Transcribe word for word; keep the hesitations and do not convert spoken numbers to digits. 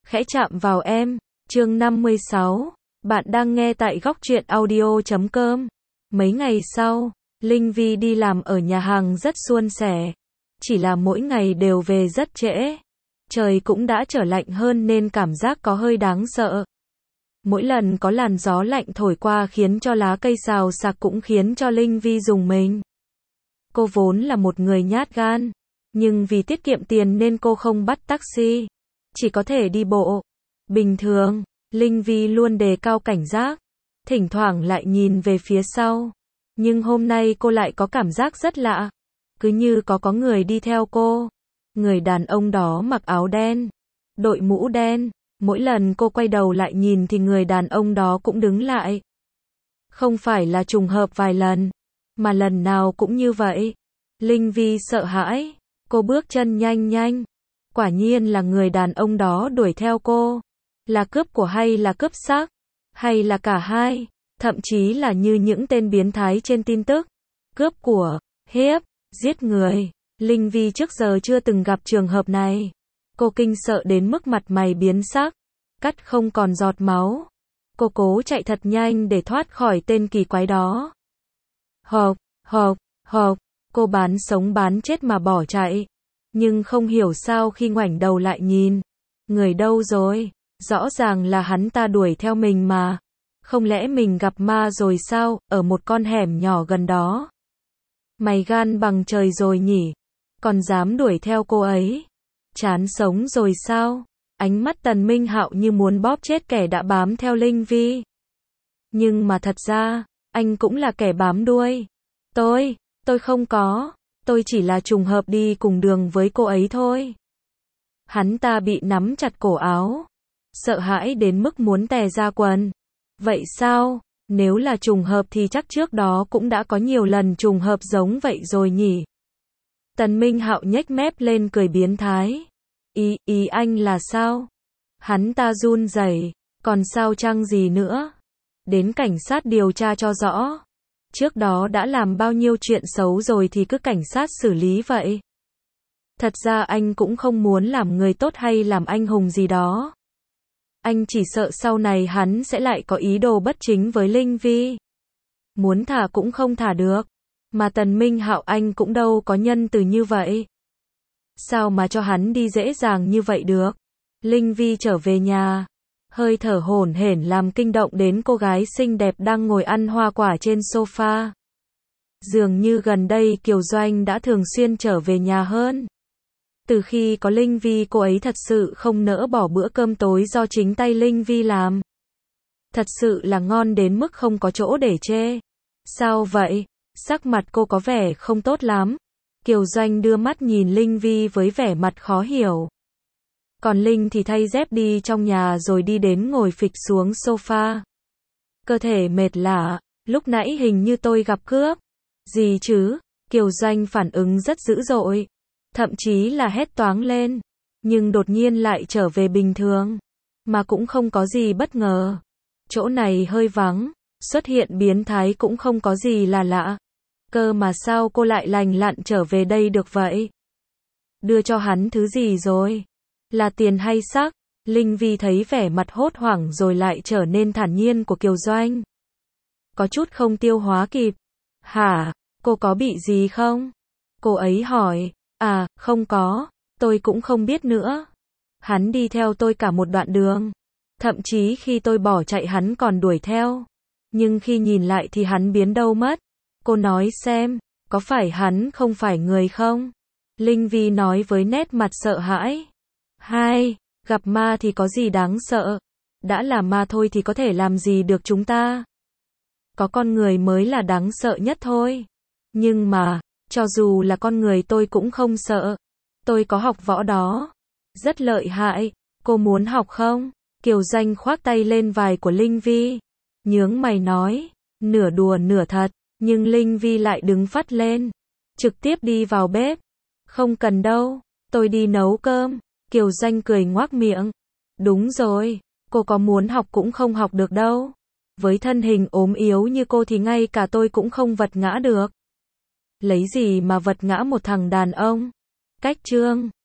khẽ chạm vào em. Chương năm mươi sáu. Bạn đang nghe tại góc truyện audio chấm com. Mấy ngày sau, Linh Vi đi làm ở nhà hàng rất suôn sẻ. Chỉ là mỗi ngày đều về rất trễ. Trời cũng đã trở lạnh hơn nên cảm giác có hơi đáng sợ. Mỗi lần có làn gió lạnh thổi qua khiến cho lá cây xào xạc cũng khiến cho Linh Vi rùng mình. Cô vốn là một người nhát gan, nhưng vì tiết kiệm tiền nên cô không bắt taxi, chỉ có thể đi bộ. Bình thường, Linh Vi luôn đề cao cảnh giác, thỉnh thoảng lại nhìn về phía sau. Nhưng hôm nay cô lại có cảm giác rất lạ, cứ như có có người đi theo cô. Người đàn ông đó mặc áo đen, đội mũ đen. Mỗi lần cô quay đầu lại nhìn thì người đàn ông đó cũng đứng lại. Không phải là trùng hợp vài lần, mà lần nào cũng như vậy. Linh Vi sợ hãi, cô bước chân nhanh nhanh. Quả nhiên là người đàn ông đó đuổi theo cô. Là cướp của hay là cướp xác? Hay là cả hai? Thậm chí là như những tên biến thái trên tin tức. Cướp của, hiếp, giết người. Linh Vi trước giờ chưa từng gặp trường hợp này. Cô kinh sợ đến mức mặt mày biến sắc, cắt không còn giọt máu. Cô cố chạy thật nhanh để thoát khỏi tên kỳ quái đó. Hộc, hộc, hộc, cô bán sống bán chết mà bỏ chạy. Nhưng không hiểu sao khi ngoảnh đầu lại nhìn, người đâu rồi? Rõ ràng là hắn ta đuổi theo mình mà. Không lẽ mình gặp ma rồi sao, ở một con hẻm nhỏ gần đó? Mày gan bằng trời rồi nhỉ? Còn dám đuổi theo cô ấy? Chán sống rồi sao? Ánh mắt Tần Minh Hạo như muốn bóp chết kẻ đã bám theo Linh Vi. Nhưng mà thật ra, anh cũng là kẻ bám đuôi. Tôi, tôi không có, tôi chỉ là trùng hợp đi cùng đường với cô ấy thôi. Hắn ta bị nắm chặt cổ áo, sợ hãi đến mức muốn tè ra quần. Vậy sao? Nếu là trùng hợp thì chắc trước đó cũng đã có nhiều lần trùng hợp giống vậy rồi nhỉ? Tần Minh Hạo nhếch mép lên cười biến thái. Ý, ý anh là sao? Hắn ta run rẩy, còn sao chăng gì nữa? Đến cảnh sát điều tra cho rõ. Trước đó đã làm bao nhiêu chuyện xấu rồi thì cứ cảnh sát xử lý vậy. Thật ra anh cũng không muốn làm người tốt hay làm anh hùng gì đó. Anh chỉ sợ sau này hắn sẽ lại có ý đồ bất chính với Linh Vi. Muốn thả cũng không thả được. Mà Tần Minh Hạo anh cũng đâu có nhân từ như vậy. Sao mà cho hắn đi dễ dàng như vậy được? Linh Vi trở về nhà, hơi thở hổn hển làm kinh động đến cô gái xinh đẹp đang ngồi ăn hoa quả trên sofa. Dường như gần đây Kiều Doanh đã thường xuyên trở về nhà hơn. Từ khi có Linh Vi cô ấy thật sự không nỡ bỏ bữa cơm tối do chính tay Linh Vi làm. Thật sự là ngon đến mức không có chỗ để chê. Sao vậy? Sắc mặt cô có vẻ không tốt lắm. Kiều Doanh đưa mắt nhìn Linh Vi với vẻ mặt khó hiểu. Còn Linh thì thay dép đi trong nhà rồi đi đến ngồi phịch xuống sofa. Cơ thể mệt lả, lúc nãy hình như tôi gặp cướp. Gì chứ? Kiều Doanh phản ứng rất dữ dội. Thậm chí là hét toáng lên. Nhưng đột nhiên lại trở về bình thường. Mà cũng không có gì bất ngờ. Chỗ này hơi vắng, xuất hiện biến thái cũng không có gì là lạ. Cơ mà sao cô lại lành lặn trở về đây được vậy? Đưa cho hắn thứ gì rồi? Là tiền hay sắc? Linh Vi thấy vẻ mặt hốt hoảng rồi lại trở nên thản nhiên của Kiều Doanh. Có chút không tiêu hóa kịp. Hả? Cô có bị gì không? Cô ấy hỏi. À, không có. Tôi cũng không biết nữa. Hắn đi theo tôi cả một đoạn đường. Thậm chí khi tôi bỏ chạy hắn còn đuổi theo. Nhưng khi nhìn lại thì hắn biến đâu mất. Cô nói xem, có phải hắn không phải người không? Linh Vi nói với nét mặt sợ hãi. Hai, gặp ma thì có gì đáng sợ? Đã là ma thôi thì có thể làm gì được chúng ta? Có con người mới là đáng sợ nhất thôi. Nhưng mà, cho dù là con người tôi cũng không sợ. Tôi có học võ đó. Rất lợi hại. Cô muốn học không? Kiều Doanh khoác tay lên vai của Linh Vi. Nhướng mày nói. Nửa đùa nửa thật. Nhưng Linh Vi lại đứng phắt lên. Trực tiếp đi vào bếp. Không cần đâu. Tôi đi nấu cơm. Kiều Doanh cười ngoác miệng. Đúng rồi. Cô có muốn học cũng không học được đâu. Với thân hình ốm yếu như cô thì ngay cả tôi cũng không vật ngã được. Lấy gì mà vật ngã một thằng đàn ông? Cách trương.